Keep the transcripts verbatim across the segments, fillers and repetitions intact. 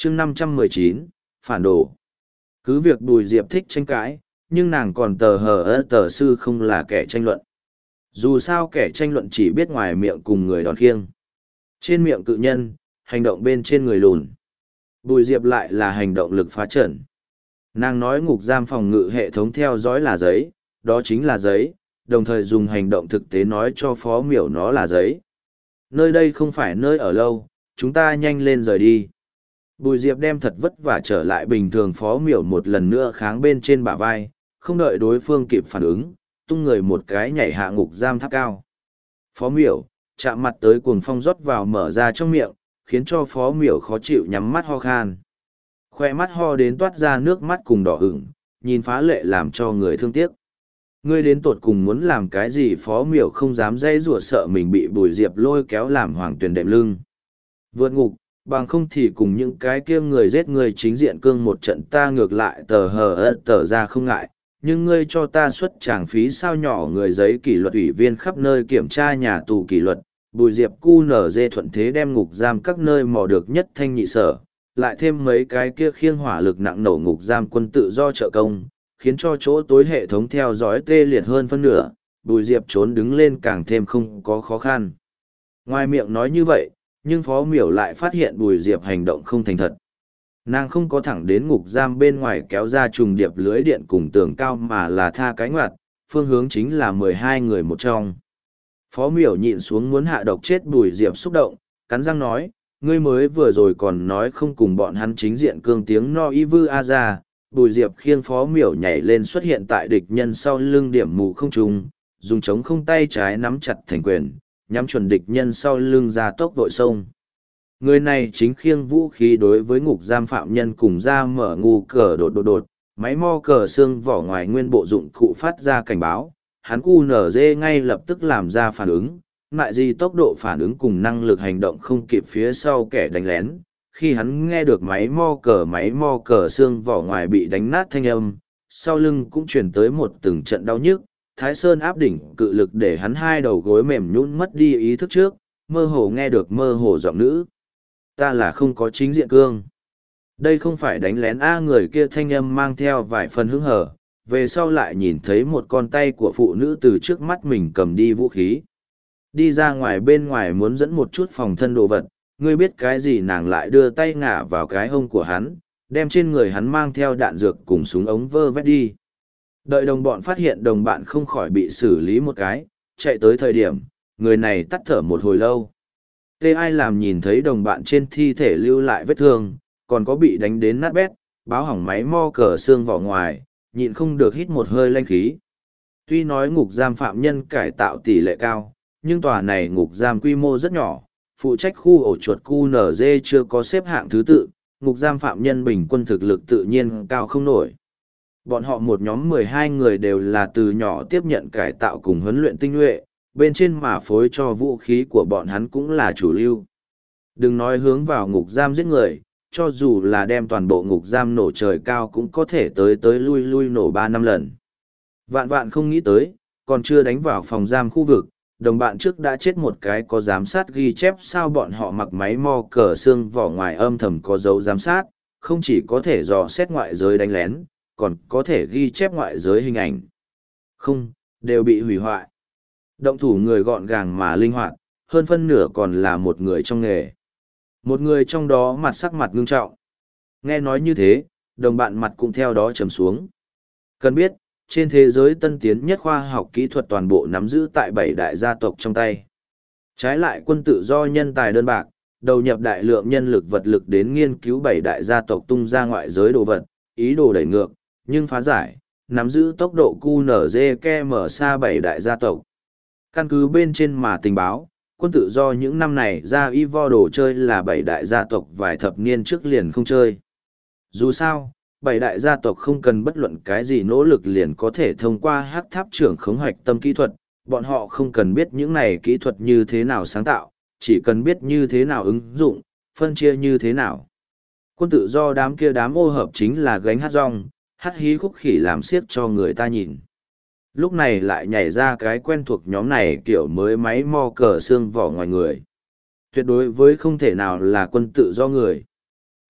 chương năm trăm mười chín, phản đồ. Cứ việc Bùi Diệp thích tranh cãi, nhưng nàng còn tờ hờ ơ tờ sư không là kẻ tranh luận. Dù sao kẻ tranh luận chỉ biết ngoài miệng cùng người đòn khiêng. Trên miệng cự nhân, hành động bên trên người lùn. Bùi Diệp lại là hành động lực phá trần. Nàng nói ngục giam phòng ngự hệ thống theo dõi là giấy, đó chính là giấy, đồng thời dùng hành động thực tế nói cho Phó Miểu nó là giấy. Nơi đây không phải nơi ở lâu, chúng ta nhanh lên rời đi. Bùi Diệp đem thật vất vả trở lại bình thường. Phó Miểu một lần nữa kháng bên trên bả vai, không đợi đối phương kịp phản ứng, tung người một cái nhảy hạ ngục giam tháp cao. Phó Miểu, chạm mặt tới cuồng phong rót vào mở ra trong miệng, khiến cho Phó Miểu khó chịu nhắm mắt ho khan. Khoe mắt ho đến toát ra nước mắt cùng đỏ ửng, nhìn phá lệ làm cho người thương tiếc. Ngươi đến tột cùng muốn làm cái gì? Phó Miểu không dám dây rủa, sợ mình bị Bùi Diệp lôi kéo làm hoàng tuyển đệm lưng. Vượt ngục, bằng không thì cùng những cái kia người giết người chính diện cương một trận, ta ngược lại tờ hờ ớt tờ ra không ngại, nhưng ngươi cho ta xuất tràng phí sao nhỏ. Người giấy kỷ luật ủy viên khắp nơi kiểm tra nhà tù kỷ luật, Bùi Diệp cu nở dê thuận thế đem ngục giam các nơi mò được nhất thanh nhị sở, lại thêm mấy cái kia khiêng hỏa lực nặng nổ ngục giam quân tự do trợ công, khiến cho chỗ tối hệ thống theo dõi tê liệt hơn phân nửa. Bùi Diệp trốn đứng lên càng thêm không có khó khăn. Ngoài miệng nói như vậy, nhưng Phó Miểu lại phát hiện Bùi Diệp hành động không thành thật. Nàng không có thẳng đến ngục giam bên ngoài kéo ra trùng điệp lưới điện cùng tường cao, mà là tha cái ngoặt, phương hướng chính là mười hai người một trong. Phó Miểu nhịn xuống muốn hạ độc chết Bùi Diệp xúc động, cắn răng nói, ngươi mới vừa rồi còn nói không cùng bọn hắn chính diện cương tiếng no y vư a ra. Bùi Diệp khiêng Phó Miểu nhảy lên xuất hiện tại địch nhân sau lưng điểm mù không trùng, dùng trống không tay trái nắm chặt thành quyền, nhắm chuẩn địch nhân sau lưng ra tốc vội sông. Người này chính khiêng vũ khí đối với ngục giam phạm nhân cùng ra mở ngu cờ đột đột đột, máy mo cờ xương vỏ ngoài nguyên bộ dụng cụ phát ra cảnh báo, hắn cu nở dê ngay lập tức làm ra phản ứng, mại gì tốc độ phản ứng cùng năng lực hành động không kịp phía sau kẻ đánh lén. Khi hắn nghe được máy mo cờ máy mo cờ xương vỏ ngoài bị đánh nát thanh âm, sau lưng cũng chuyển tới một từng trận đau nhức. Thái Sơn áp đỉnh cự lực để hắn hai đầu gối mềm nhũn mất đi ý thức trước, mơ hồ nghe được mơ hồ giọng nữ. Ta là không có chính diện cương. Đây không phải đánh lén a. Người kia thanh âm mang theo vài phần hứng hở, về sau lại nhìn thấy một con tay của phụ nữ từ trước mắt mình cầm đi vũ khí. Đi ra ngoài bên ngoài muốn dẫn một chút phòng thân đồ vật, ngươi biết cái gì? Nàng lại đưa tay ngả vào cái hông của hắn, đem trên người hắn mang theo đạn dược cùng súng ống vơ vét đi. Đợi đồng bọn phát hiện đồng bạn không khỏi bị xử lý một cái, chạy tới thời điểm, người này tắt thở một hồi lâu. Tê ai làm nhìn thấy đồng bạn trên thi thể lưu lại vết thương, còn có bị đánh đến nát bét, báo hỏng máy mo cờ xương vỏ ngoài, nhịn không được hít một hơi lanh khí. Tuy nói ngục giam phạm nhân cải tạo tỷ lệ cao, nhưng tòa này ngục giam quy mô rất nhỏ, phụ trách khu ổ chuột cu nở dê chưa có xếp hạng thứ tự, ngục giam phạm nhân bình quân thực lực tự nhiên cao không nổi. Bọn họ một nhóm mười hai người đều là từ nhỏ tiếp nhận cải tạo cùng huấn luyện tinh nhuệ, bên trên mà phối cho vũ khí của bọn hắn cũng là chủ lưu. Đừng nói hướng vào ngục giam giết người, cho dù là đem toàn bộ ngục giam nổ trời cao cũng có thể tới tới lui lui nổ ba năm lần. Vạn vạn không nghĩ tới, còn chưa đánh vào phòng giam khu vực, đồng bạn trước đã chết một cái. Có giám sát ghi chép sao bọn họ mặc máy mo cờ xương vỏ ngoài âm thầm có dấu giám sát, không chỉ có thể dò xét ngoại giới đánh lén, còn có thể ghi chép ngoại giới hình ảnh. Không, đều bị hủy hoại. Động thủ người gọn gàng mà linh hoạt, hơn phân nửa còn là một người trong nghề. Một người trong đó mặt sắc mặt ngưng trọng. Nghe nói như thế, đồng bạn mặt cũng theo đó trầm xuống. Cần biết, trên thế giới tân tiến nhất khoa học kỹ thuật toàn bộ nắm giữ tại bảy đại gia tộc trong tay. Trái lại quân tự do nhân tài đơn bạc, đầu nhập đại lượng nhân lực vật lực đến nghiên cứu bảy đại gia tộc tung ra ngoại giới đồ vật, ý đồ đẩy ngược, nhưng phá giải, nắm giữ tốc độ cu nở dê ke mở xa bảy đại gia tộc. Căn cứ bên trên mà tình báo, quân tự do những năm này ra y vo đồ chơi là bảy đại gia tộc vài thập niên trước liền không chơi. Dù sao, bảy đại gia tộc không cần bất luận cái gì nỗ lực liền có thể thông qua hắc tháp trưởng khống hoạch tâm kỹ thuật, bọn họ không cần biết những này kỹ thuật như thế nào sáng tạo, chỉ cần biết như thế nào ứng dụng, phân chia như thế nào. Quân tự do đám kia đám ô hợp chính là gánh hát rong, hát hí khúc khỉ làm xiếc cho người ta nhìn. Lúc này lại nhảy ra cái quen thuộc nhóm này kiểu mới máy mo cờ xương vỏ ngoài người. Tuyệt đối với không thể nào là quân tự do người.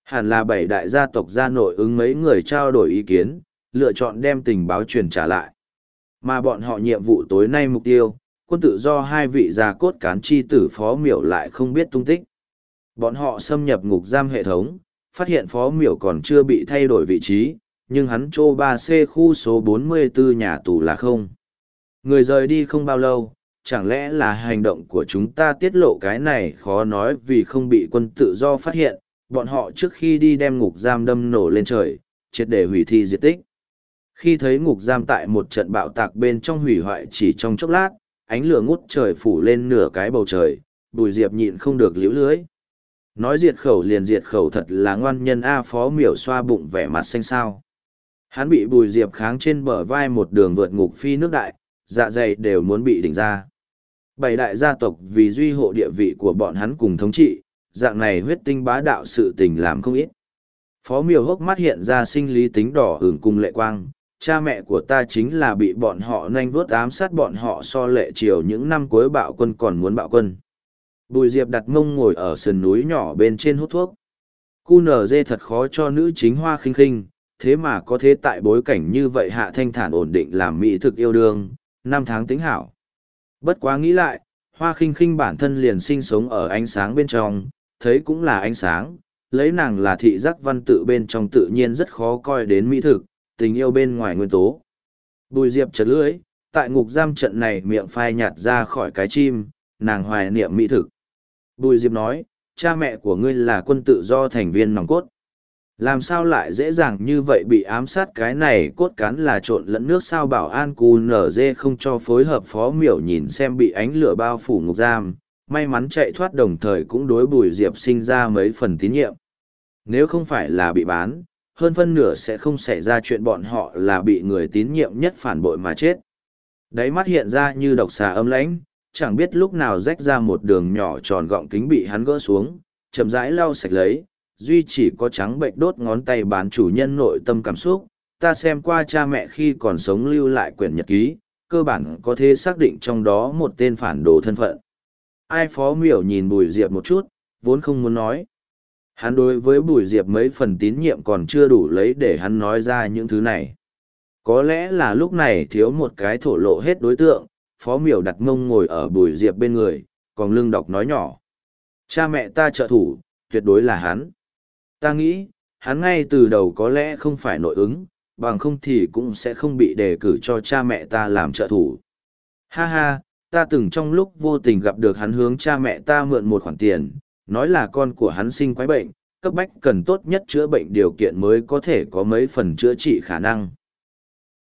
Hẳn là bảy đại gia tộc gia nội ứng mấy người trao đổi ý kiến, lựa chọn đem tình báo truyền trả lại. Mà bọn họ nhiệm vụ tối nay mục tiêu, quân tự do hai vị gia cốt cán chi tử Phó Miểu lại không biết tung tích. Bọn họ xâm nhập ngục giam hệ thống, phát hiện Phó Miểu còn chưa bị thay đổi vị trí, nhưng hắn trô ba C khu số bốn mươi tư nhà tù là không. Người rời đi không bao lâu, chẳng lẽ là hành động của chúng ta tiết lộ cái này khó nói vì không bị quân tự do phát hiện, bọn họ trước khi đi đem ngục giam đâm nổ lên trời, triệt để hủy thi diệt tích. Khi thấy ngục giam tại một trận bạo tạc bên trong hủy hoại chỉ trong chốc lát, ánh lửa ngút trời phủ lên nửa cái bầu trời, Bùi Diệp nhịn không được liễu lưới. Nói diệt khẩu liền diệt khẩu, thật là ngoan nhân A. Phó Miểu xoa bụng vẻ mặt xanh xao. Hắn bị Bùi Diệp kháng trên bờ vai một đường vượt ngục phi nước đại, dạ dày đều muốn bị đỉnh ra. Bảy đại gia tộc vì duy hộ địa vị của bọn hắn cùng thống trị, dạng này huyết tinh bá đạo sự tình làm không ít. Phó Miểu hốc mắt hiện ra sinh lý tính đỏ ửng cùng lệ quang, cha mẹ của ta chính là bị bọn họ nanh vuốt ám sát bọn họ so lệ triều những năm cuối bạo quân còn muốn bạo quân. Bùi Diệp đặt mông ngồi ở sườn núi nhỏ bên trên hút thuốc. Cu nở dê thật khó cho nữ chính Hoa Khinh Khinh, thế mà có thế tại bối cảnh như vậy hạ thanh thản ổn định làm mỹ thực yêu đương, năm tháng tính hảo. Bất quá nghĩ lại, Hoa Khinh Khinh bản thân liền sinh sống ở ánh sáng bên trong, thấy cũng là ánh sáng, lấy nàng là thị giác văn tự bên trong tự nhiên rất khó coi đến mỹ thực, tình yêu bên ngoài nguyên tố. Bùi Diệp chật lưỡi, tại ngục giam trận này miệng phai nhạt ra khỏi cái chim, nàng hoài niệm mỹ thực. Bùi Diệp nói, cha mẹ của ngươi là quân tự do thành viên nòng cốt. Làm sao lại dễ dàng như vậy bị ám sát, cái này cốt cán là trộn lẫn nước sao bảo an cù nở dê không cho phối hợp. Phó Miểu nhìn xem bị ánh lửa bao phủ ngục giam, may mắn chạy thoát đồng thời cũng đối Bùi Diệp sinh ra mấy phần tín nhiệm. Nếu không phải là bị bán, hơn phân nửa sẽ không xảy ra chuyện bọn họ là bị người tín nhiệm nhất phản bội mà chết. Đáy mắt hiện ra như độc xà âm lãnh, chẳng biết lúc nào rách ra một đường nhỏ tròn gọng kính bị hắn gỡ xuống, chậm rãi lau sạch lấy, duy chỉ có trắng bệnh đốt ngón tay bán chủ nhân nội tâm cảm xúc. Ta xem qua cha mẹ khi còn sống lưu lại quyển nhật ký, cơ bản có thể xác định trong đó một tên phản đồ thân phận. Ai? Phó Miểu nhìn Bùi Diệp một chút, vốn không muốn nói. Hắn đối với Bùi Diệp mấy phần tín nhiệm còn chưa đủ lấy để hắn nói ra những thứ này. Có lẽ là lúc này thiếu một cái thổ lộ hết đối tượng, Phó Miểu đặt mông ngồi ở Bùi Diệp bên người, còn lưng đọc nói nhỏ. Cha mẹ ta trợ thủ, tuyệt đối là hắn. Ta nghĩ, hắn ngay từ đầu có lẽ không phải nội ứng, bằng không thì cũng sẽ không bị đề cử cho cha mẹ ta làm trợ thủ. Ha ha, ta từng trong lúc vô tình gặp được hắn hướng cha mẹ ta mượn một khoản tiền, nói là con của hắn sinh quái bệnh, cấp bách cần tốt nhất chữa bệnh điều kiện mới có thể có mấy phần chữa trị khả năng.